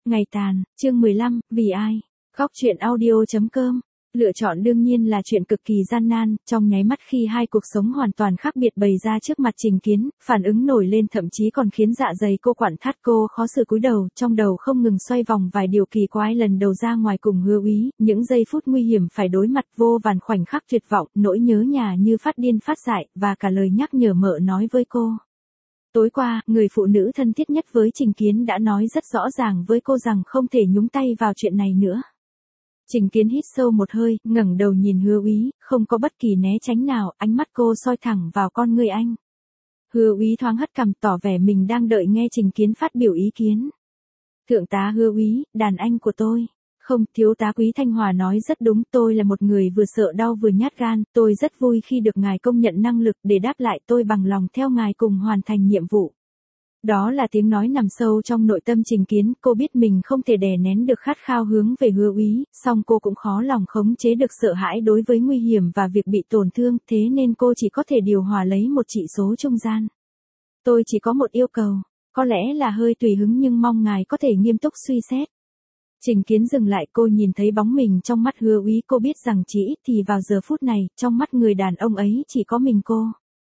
Ngày tàn, chương 15, vì ai? Góc truyện audio.com. Lựa chọn đương nhiên là chuyện cực kỳ gian nan, trong nháy mắt khi hai cuộc sống hoàn toàn khác biệt bày ra trước mặt Trình Kiến, phản ứng nổi lên thậm chí còn khiến dạ dày cô quặn thắt, cô khó xử cúi đầu, trong đầu không ngừng xoay vòng vài điều kỳ quái lần đầu ra ngoài cùng Hứa Úy, những giây phút nguy hiểm phải đối mặt, vô vàn khoảnh khắc tuyệt vọng, nỗi nhớ nhà như phát điên phát dại, và cả lời nhắc nhở mợ nói với cô. Tối qua, người phụ nữ thân thiết nhất với Trình Kiến đã nói rất rõ ràng với cô rằng không thể nhúng tay vào chuyện này nữa. Trình Kiến hít sâu một hơi, ngẩng đầu nhìn Hứa Úy, không có bất kỳ né tránh nào, ánh mắt cô soi thẳng vào con người anh. Hứa Úy thoáng hất cằm tỏ vẻ mình đang đợi nghe Trình Kiến phát biểu ý kiến. Thượng tá Hứa Úy, đàn anh của tôi. Không, thiếu tá Quý Thanh Hòa nói rất đúng, tôi là một người vừa sợ đau vừa nhát gan, tôi rất vui khi được ngài công nhận năng lực, để đáp lại tôi bằng lòng theo ngài cùng hoàn thành nhiệm vụ. Đó là tiếng nói nằm sâu trong nội tâm Trình Kiến, cô biết mình không thể đè nén được khát khao hướng về Hứa Úy, song cô cũng khó lòng khống chế được sợ hãi đối với nguy hiểm và việc bị tổn thương, thế nên cô chỉ có thể điều hòa lấy một chỉ số trung gian. Tôi chỉ có một yêu cầu, có lẽ là hơi tùy hứng nhưng mong ngài có thể nghiêm túc suy xét. Trình Kiến dừng lại, cô nhìn thấy bóng mình trong mắt Hứa Úy, cô biết rằng chỉ ít thì vào giờ phút này, trong mắt người đàn ông ấy chỉ có mình cô.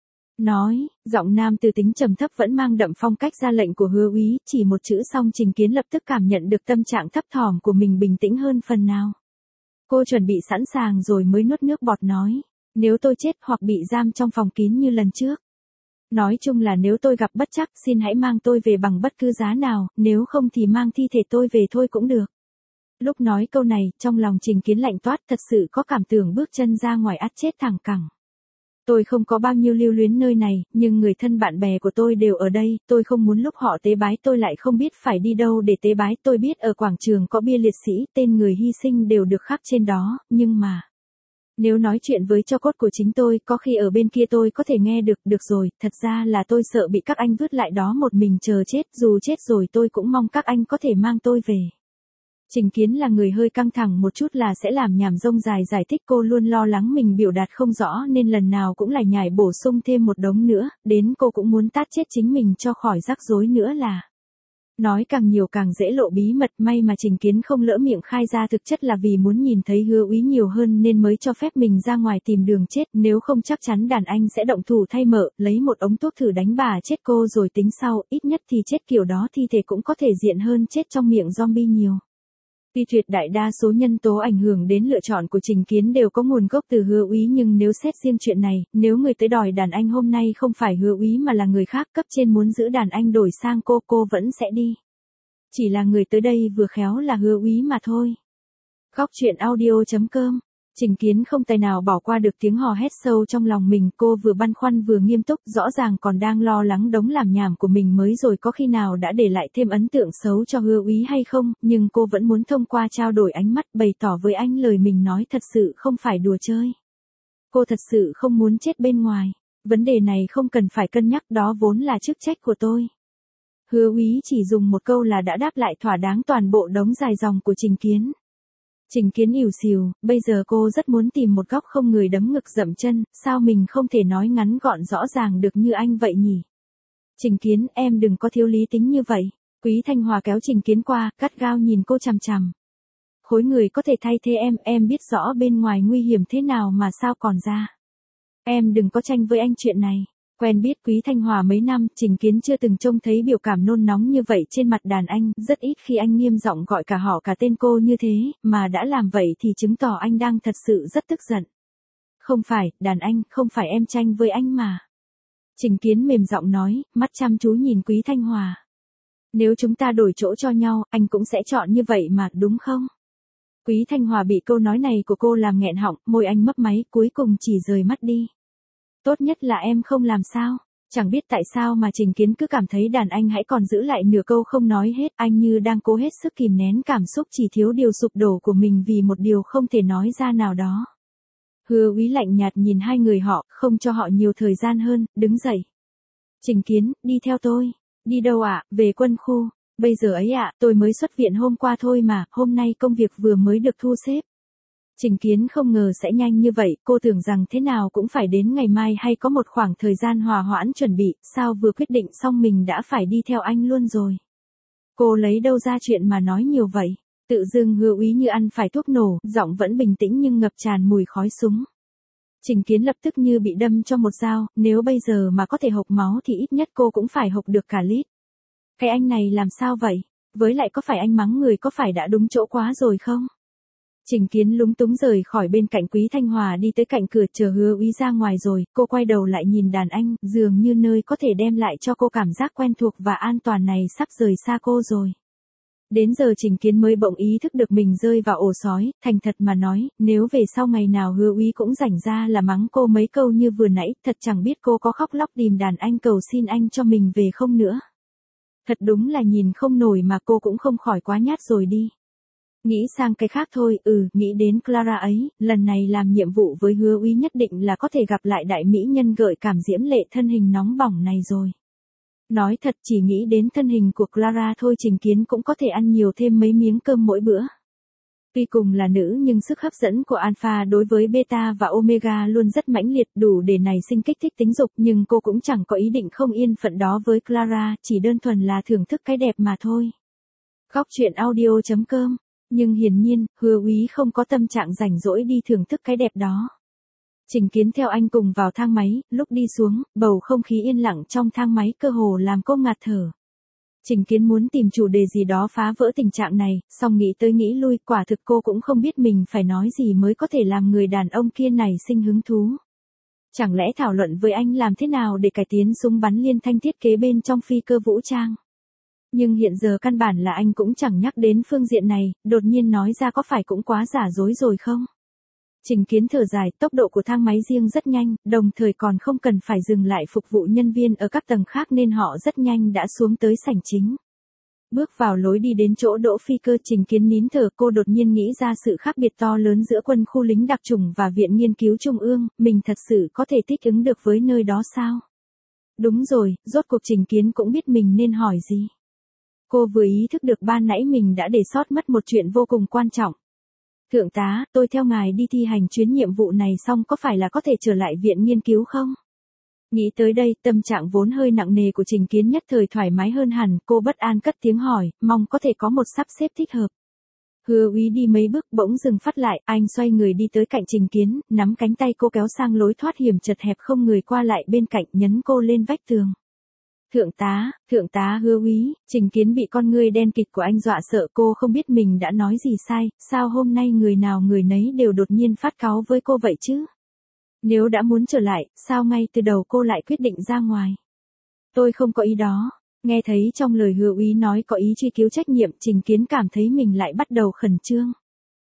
Nói, giọng nam từ tính trầm thấp vẫn mang đậm phong cách ra lệnh của Hứa Úy, chỉ một chữ xong Trình Kiến lập tức cảm nhận được tâm trạng thấp thỏm của mình bình tĩnh hơn phần nào. Cô chuẩn bị sẵn sàng rồi mới nuốt nước bọt nói, nếu tôi chết hoặc bị giam trong phòng kín như lần trước. Nói chung là nếu tôi gặp bất trắc xin hãy mang tôi về bằng bất cứ giá nào, nếu không thì mang thi thể tôi về thôi cũng được. Lúc nói câu này, trong lòng Trình Kiến lạnh toát, thật sự có cảm tưởng bước chân ra ngoài ắt chết thẳng cẳng. Tôi không có bao nhiêu lưu luyến nơi này, nhưng người thân bạn bè của tôi đều ở đây, tôi không muốn lúc họ tế bái tôi lại không biết phải đi đâu để tế bái, tôi biết ở quảng trường có bia liệt sĩ, tên người hy sinh đều được khắc trên đó, nhưng mà... Nếu nói chuyện với tro cốt của chính tôi, có khi ở bên kia tôi có thể nghe được rồi, thật ra là tôi sợ bị các anh vứt lại đó một mình chờ chết, dù chết rồi tôi cũng mong các anh có thể mang tôi về. Trình Kiến là người hơi căng thẳng một chút là sẽ làm nhảm rông dài giải thích, cô luôn lo lắng mình biểu đạt không rõ nên lần nào cũng lại nhảy bổ sung thêm một đống nữa, đến cô cũng muốn tát chết chính mình cho khỏi rắc rối nữa là. Nói càng nhiều càng dễ lộ bí mật, may mà Trình Kiến không lỡ miệng khai ra thực chất là vì muốn nhìn thấy Hứa Úy nhiều hơn nên mới cho phép mình ra ngoài tìm đường chết, nếu không chắc chắn đàn anh sẽ động thủ thay mợ, lấy một ống thuốc thử đánh bà chết cô rồi tính sau, ít nhất thì chết kiểu đó thi thể cũng có thể diện hơn chết trong miệng zombie nhiều. Tuy tuyệt đại đa số nhân tố ảnh hưởng đến lựa chọn của Trình Kiến đều có nguồn gốc từ Hứa Úy nhưng nếu xét riêng chuyện này, nếu người tới đòi đàn anh hôm nay không phải Hứa Úy mà là người khác, cấp trên muốn giữ đàn anh đổi sang cô vẫn sẽ đi. Chỉ là người tới đây vừa khéo là Hứa Úy mà thôi. Góc truyện audio.com. Trình Kiến không tài nào bỏ qua được tiếng hò hét sâu trong lòng mình, cô vừa băn khoăn vừa nghiêm túc, rõ ràng còn đang lo lắng đống làm nhảm của mình mới rồi có khi nào đã để lại thêm ấn tượng xấu cho Hứa Úy hay không, nhưng cô vẫn muốn thông qua trao đổi ánh mắt bày tỏ với anh lời mình nói thật sự không phải đùa chơi. Cô thật sự không muốn chết bên ngoài, vấn đề này không cần phải cân nhắc, đó vốn là chức trách của tôi. Hứa Úy chỉ dùng một câu là đã đáp lại thỏa đáng toàn bộ đống dài dòng của Trình Kiến. Trình Kiến ỉu xìu, bây giờ cô rất muốn tìm một góc không người đấm ngực dậm chân, sao mình không thể nói ngắn gọn rõ ràng được như anh vậy nhỉ? Trình Kiến, em đừng có thiếu lý tính như vậy. Quý Thanh Hòa kéo Trình Kiến qua, gắt gao nhìn cô chằm chằm. Khối người có thể thay thế em biết rõ bên ngoài nguy hiểm thế nào mà sao còn ra. Em đừng có tranh với anh chuyện này. Quen biết Quý Thanh Hòa mấy năm, Trình Kiến chưa từng trông thấy biểu cảm nôn nóng như vậy trên mặt đàn anh, rất ít khi anh nghiêm giọng gọi cả họ cả tên cô như thế, mà đã làm vậy thì chứng tỏ anh đang thật sự rất tức giận. Không phải, đàn anh, không phải em tranh với anh mà. Trình Kiến mềm giọng nói, mắt chăm chú nhìn Quý Thanh Hòa. Nếu chúng ta đổi chỗ cho nhau, anh cũng sẽ chọn như vậy mà, đúng không? Quý Thanh Hòa bị câu nói này của cô làm nghẹn họng, môi anh mấp máy, cuối cùng chỉ rời mắt đi. Tốt nhất là em không làm sao. Chẳng biết tại sao mà Trình Kiến cứ cảm thấy đàn anh hãy còn giữ lại nửa câu không nói hết, anh như đang cố hết sức kìm nén cảm xúc chỉ thiếu điều sụp đổ của mình vì một điều không thể nói ra nào đó. Hứa Úy lạnh nhạt nhìn hai người họ, không cho họ nhiều thời gian hơn, đứng dậy. Trình Kiến, đi theo tôi. Đi đâu ạ? Về quân khu. Bây giờ ấy ạ, tôi mới xuất viện hôm qua thôi mà, hôm nay công việc vừa mới được thu xếp. Trình Kiến không ngờ sẽ nhanh như vậy, cô tưởng rằng thế nào cũng phải đến ngày mai hay có một khoảng thời gian hòa hoãn chuẩn bị, sao vừa quyết định xong mình đã phải đi theo anh luôn rồi. Cô lấy đâu ra chuyện mà nói nhiều vậy? Tự dưng Hứa Úy như ăn phải thuốc nổ, giọng vẫn bình tĩnh nhưng ngập tràn mùi khói súng. Trình Kiến lập tức như bị đâm cho một dao, nếu bây giờ mà có thể hộc máu thì ít nhất cô cũng phải hộc được cả lít. Cái anh này làm sao vậy? Với lại có phải anh mắng người có phải đã đúng chỗ quá rồi không? Trình Kiến lúng túng rời khỏi bên cạnh Quý Thanh Hòa đi tới cạnh cửa chờ Hứa Úy ra ngoài rồi, cô quay đầu lại nhìn đàn anh, dường như nơi có thể đem lại cho cô cảm giác quen thuộc và an toàn này sắp rời xa cô rồi. Đến giờ Trình Kiến mới bỗng ý thức được mình rơi vào ổ sói, thành thật mà nói, nếu về sau ngày nào Hứa Úy cũng rảnh ra là mắng cô mấy câu như vừa nãy, thật chẳng biết cô có khóc lóc tìm đàn anh cầu xin anh cho mình về không nữa. Thật đúng là nhìn không nổi mà cô cũng không khỏi quá nhát rồi đi. Nghĩ sang cái khác thôi, nghĩ đến Clara ấy, lần này làm nhiệm vụ với Hứa Úy nhất định là có thể gặp lại đại mỹ nhân gợi cảm diễm lệ thân hình nóng bỏng này rồi. Nói thật chỉ nghĩ đến thân hình của Clara thôi Trình Kiến cũng có thể ăn nhiều thêm mấy miếng cơm mỗi bữa. Tuy cùng là nữ nhưng sức hấp dẫn của Alpha đối với Beta và Omega luôn rất mãnh liệt đủ để nảy sinh kích thích tính dục nhưng cô cũng chẳng có ý định không yên phận đó với Clara, chỉ đơn thuần là thưởng thức cái đẹp mà thôi. Góc truyện audio.com. Nhưng hiển nhiên, Hứa Úy không có tâm trạng rảnh rỗi đi thưởng thức cái đẹp đó. Trình Kiến theo anh cùng vào thang máy, lúc đi xuống, bầu không khí yên lặng trong thang máy cơ hồ làm cô ngạt thở. Trình Kiến muốn tìm chủ đề gì đó phá vỡ tình trạng này, song nghĩ tới nghĩ lui, quả thực cô cũng không biết mình phải nói gì mới có thể làm người đàn ông kia này sinh hứng thú. Chẳng lẽ thảo luận với anh làm thế nào để cải tiến súng bắn liên thanh thiết kế bên trong phi cơ vũ trang? Nhưng hiện giờ căn bản là anh cũng chẳng nhắc đến phương diện này, đột nhiên nói ra có phải cũng quá giả dối rồi không? Trình Kiến thở dài, tốc độ của thang máy riêng rất nhanh, đồng thời còn không cần phải dừng lại phục vụ nhân viên ở các tầng khác nên họ rất nhanh đã xuống tới sảnh chính. Bước vào lối đi đến chỗ đỗ phi cơ Trình Kiến nín thở cô đột nhiên nghĩ ra sự khác biệt to lớn giữa quân khu lính đặc chủng và viện nghiên cứu trung ương, mình thật sự có thể thích ứng được với nơi đó sao? Đúng rồi, rốt cuộc Trình Kiến cũng biết mình nên hỏi gì. Cô vừa ý thức được ban nãy mình đã để sót mất một chuyện vô cùng quan trọng. Thượng tá, tôi theo ngài đi thi hành chuyến nhiệm vụ này xong có phải là có thể trở lại viện nghiên cứu không? Nghĩ tới đây, tâm trạng vốn hơi nặng nề của Trình Kiến nhất thời thoải mái hơn hẳn, cô bất an cất tiếng hỏi, mong có thể có một sắp xếp thích hợp. Hứa Úy đi mấy bước bỗng dừng phát lại, anh xoay người đi tới cạnh Trình Kiến, nắm cánh tay cô kéo sang lối thoát hiểm chật hẹp không người qua lại bên cạnh nhấn cô lên vách tường. Thượng tá Hứa Úy, Trình Kiến bị con ngươi đen kịt của anh dọa sợ cô không biết mình đã nói gì sai, sao hôm nay người nào người nấy đều đột nhiên phát cáu với cô vậy chứ? Nếu đã muốn trở lại, sao ngay từ đầu cô lại quyết định ra ngoài? Tôi không có ý đó. Nghe thấy trong lời Hứa Úy nói có ý truy cứu trách nhiệm, Trình Kiến cảm thấy mình lại bắt đầu khẩn trương.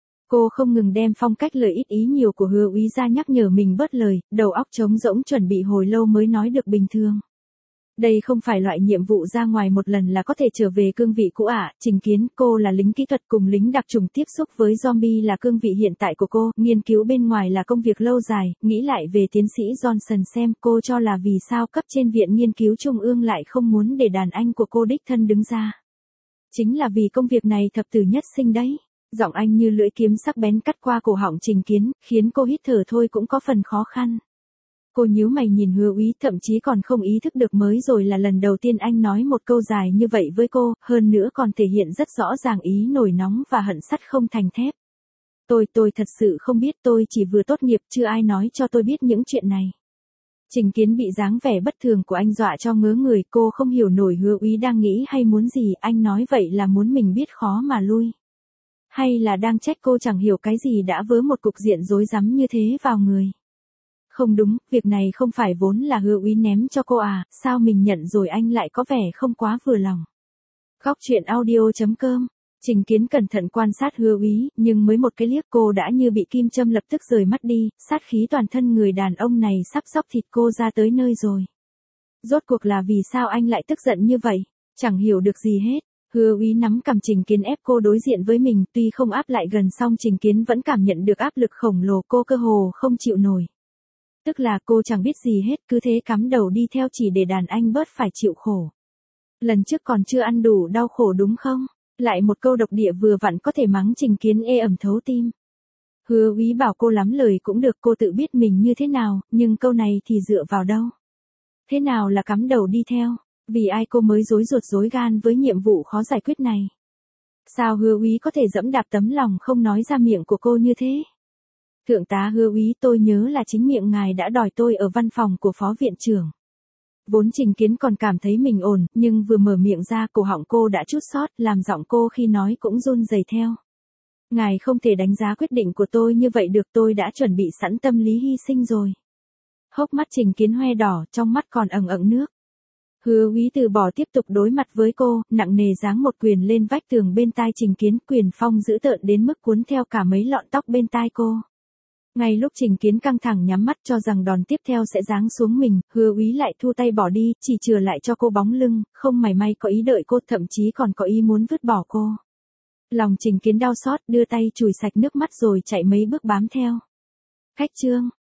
Cô không ngừng đem phong cách lời ít ý nhiều của Hứa Úy ra nhắc nhở mình bớt lời, đầu óc trống rỗng chuẩn bị hồi lâu mới nói được bình thường. Đây không phải loại nhiệm vụ ra ngoài một lần là có thể trở về cương vị cũ ạ, Trình Kiến, cô là lính kỹ thuật cùng lính đặc chủng tiếp xúc với zombie là cương vị hiện tại của cô, nghiên cứu bên ngoài là công việc lâu dài, nghĩ lại về tiến sĩ Johnson xem cô cho là vì sao cấp trên viện nghiên cứu trung ương lại không muốn để đàn anh của cô đích thân đứng ra. Chính là vì công việc này thập tử nhất sinh đấy. Giọng anh như lưỡi kiếm sắc bén cắt qua cổ họng Trình Kiến, khiến cô hít thở thôi cũng có phần khó khăn. Cô nhíu mày nhìn Hứa Úy thậm chí còn không ý thức được mới rồi là lần đầu tiên anh nói một câu dài như vậy với cô, hơn nữa còn thể hiện rất rõ ràng ý nổi nóng và hận sắt không thành thép. Tôi thật sự không biết tôi chỉ vừa tốt nghiệp chưa ai nói cho tôi biết những chuyện này. Trình Kiến bị dáng vẻ bất thường của anh dọa cho ngớ người cô không hiểu nổi Hứa Úy đang nghĩ hay muốn gì anh nói vậy là muốn mình biết khó mà lui. Hay là đang trách cô chẳng hiểu cái gì đã vớ một cục diện rối rắm như thế vào người. Không đúng, việc này không phải vốn là Hứa Úy ném cho cô à, sao mình nhận rồi anh lại có vẻ không quá vừa lòng. Góc truyện audio.com. Trình Kiến cẩn thận quan sát Hứa Úy, nhưng mới một cái liếc cô đã như bị kim châm lập tức rời mắt đi, sát khí toàn thân người đàn ông này sắp xóc thịt cô ra tới nơi rồi. Rốt cuộc là vì sao anh lại tức giận như vậy, chẳng hiểu được gì hết. Hứa Úy nắm cầm Trình Kiến ép cô đối diện với mình, tuy không áp lại gần song Trình Kiến vẫn cảm nhận được áp lực khổng lồ cô cơ hồ không chịu nổi. Tức là cô chẳng biết gì hết cứ thế cắm đầu đi theo chỉ để đàn anh bớt phải chịu khổ. Lần trước còn chưa ăn đủ đau khổ đúng không? Lại một câu độc địa vừa vặn có thể mắng Trình Kiến ê ẩm thấu tim. Hứa Úy bảo cô lắm lời cũng được cô tự biết mình như thế nào, nhưng câu này thì dựa vào đâu? Thế nào là cắm đầu đi theo? Vì ai cô mới rối ruột rối gan với nhiệm vụ khó giải quyết này? Sao Hứa úy có thể dẫm đạp tấm lòng không nói ra miệng của cô như thế? Thượng tá Hứa úy, tôi nhớ là chính miệng ngài đã đòi tôi ở văn phòng của phó viện trưởng. Vốn Trình Kiến còn cảm thấy mình ổn, nhưng vừa mở miệng ra cổ họng cô đã chút sót, làm giọng cô khi nói cũng run rẩy theo. Ngài không thể đánh giá quyết định của tôi như vậy được, tôi đã chuẩn bị sẵn tâm lý hy sinh rồi. Hốc mắt Trình Kiến hoe đỏ, trong mắt còn ẩn ẩn nước. Hứa úy từ bỏ tiếp tục đối mặt với cô, nặng nề giáng một quyền lên vách tường bên tai Trình Kiến, quyền phong dữ tợn đến mức cuốn theo cả mấy lọn tóc bên tai cô. Ngay lúc Trình Kiến căng thẳng nhắm mắt cho rằng đòn tiếp theo sẽ giáng xuống mình, Hứa úy lại thu tay bỏ đi, chỉ chừa lại cho cô bóng lưng, không mảy may có ý đợi cô, thậm chí còn có ý muốn vứt bỏ cô. Lòng Trình Kiến đau xót, đưa tay chùi sạch nước mắt rồi chạy mấy bước bám theo. Khách Trương.